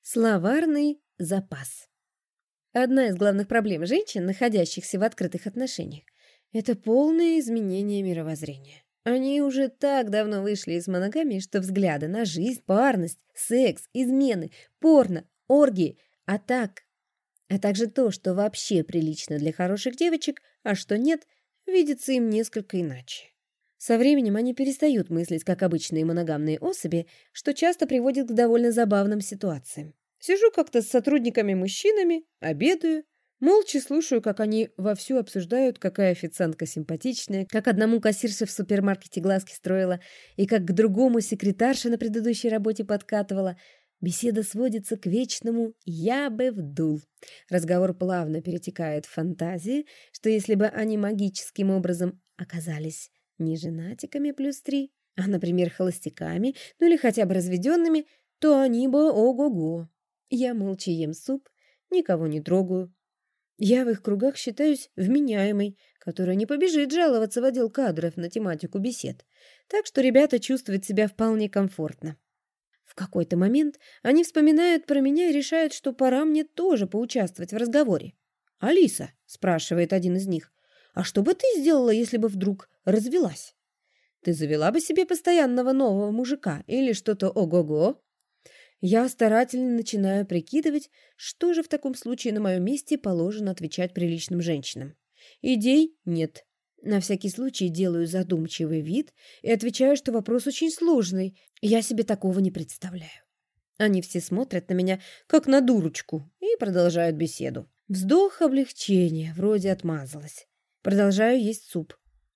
Словарный запас. Одна из главных проблем женщин, находящихся в открытых отношениях, это полное изменение мировоззрения. Они уже так давно вышли из моногамии, что взгляды на жизнь, парность, секс, измены, порно, оргии, а также то, что вообще прилично для хороших девочек, а что нет, видится им несколько иначе. Со временем они перестают мыслить как обычные моногамные особи, что часто приводит к довольно забавным ситуациям. Сижу как-то с сотрудниками-мужчинами, обедаю, молча слушаю, как они вовсю обсуждают, какая официантка симпатичная, как одному кассирша в супермаркете глазки строила и как к другому секретарша на предыдущей работе подкатывала. Беседа сводится к вечному «я бы вдул». Разговор плавно перетекает в фантазии, что если бы они магическим образом оказались не женатиками +3, а, например, холостяками, ну или хотя бы разведенными, то они бы ого-го. Я молча ем суп, никого не трогаю. Я в их кругах считаюсь вменяемой, которая не побежит жаловаться в отдел кадров на тематику бесед. Так что ребята чувствуют себя вполне комфортно. В какой-то момент они вспоминают про меня и решают, что пора мне тоже поучаствовать в разговоре. «Алиса», — спрашивает один из них, «а что бы ты сделала, если бы вдруг развелась? Ты завела бы себе постоянного нового мужика или что-то ого-го?» Я старательно начинаю прикидывать, что же в таком случае на моем месте положено отвечать приличным женщинам. Идей нет. На всякий случай делаю задумчивый вид и отвечаю, что вопрос очень сложный, и я себе такого не представляю. Они все смотрят на меня, как на дурочку, и продолжают беседу. Вздох облегчения, вроде отмазалась. Продолжаю есть суп.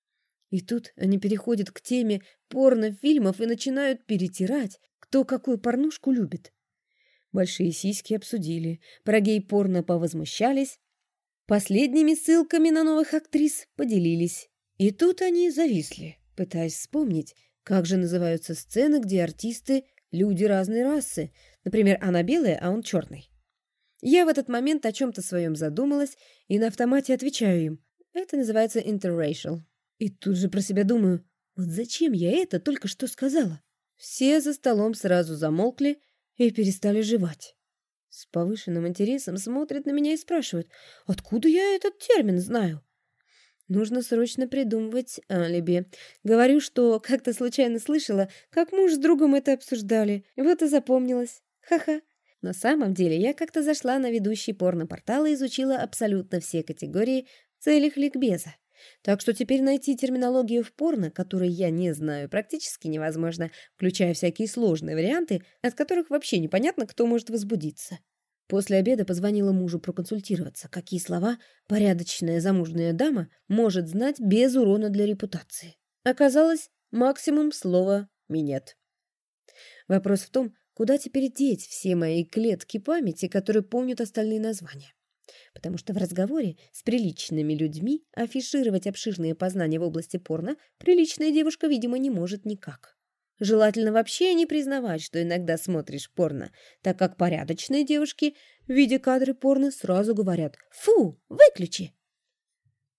И тут они переходят к теме порнофильмов и начинают перетирать, кто какую порнушку любит. Большие сиськи обсудили, про гей-порно повозмущались, последними ссылками на новых актрис поделились. И тут они зависли, пытаясь вспомнить, как же называются сцены, где артисты – люди разной расы. Например, она белая, а он черный. Я в этот момент о чем-то своем задумалась и на автомате отвечаю им. Это называется interracial. И тут же про себя думаю, вот зачем я это только что сказала? Все за столом сразу замолкли и перестали жевать. С повышенным интересом смотрят на меня и спрашивают, откуда я этот термин знаю? Нужно срочно придумывать алиби. Говорю, что как-то случайно слышала, как муж с другом это обсуждали. Вот и запомнилось. Ха-ха. На самом деле я как-то зашла на ведущий порно-портал и изучила абсолютно все категории в целях ликбеза. Так что теперь найти терминологию в порно, которой я не знаю, практически невозможно, включая всякие сложные варианты, от которых вообще непонятно, кто может возбудиться. После обеда позвонила мужу проконсультироваться, какие слова порядочная замужняя дама может знать без урона для репутации. Оказалось, максимум слова «минет». Вопрос в том, куда теперь деть все мои клетки памяти, которые помнят остальные названия. Потому что в разговоре с приличными людьми афишировать обширные познания в области порно приличная девушка, видимо, не может никак. Желательно вообще не признавать, что иногда смотришь порно, так как порядочные девушки, видя кадры порно, сразу говорят «Фу, выключи!».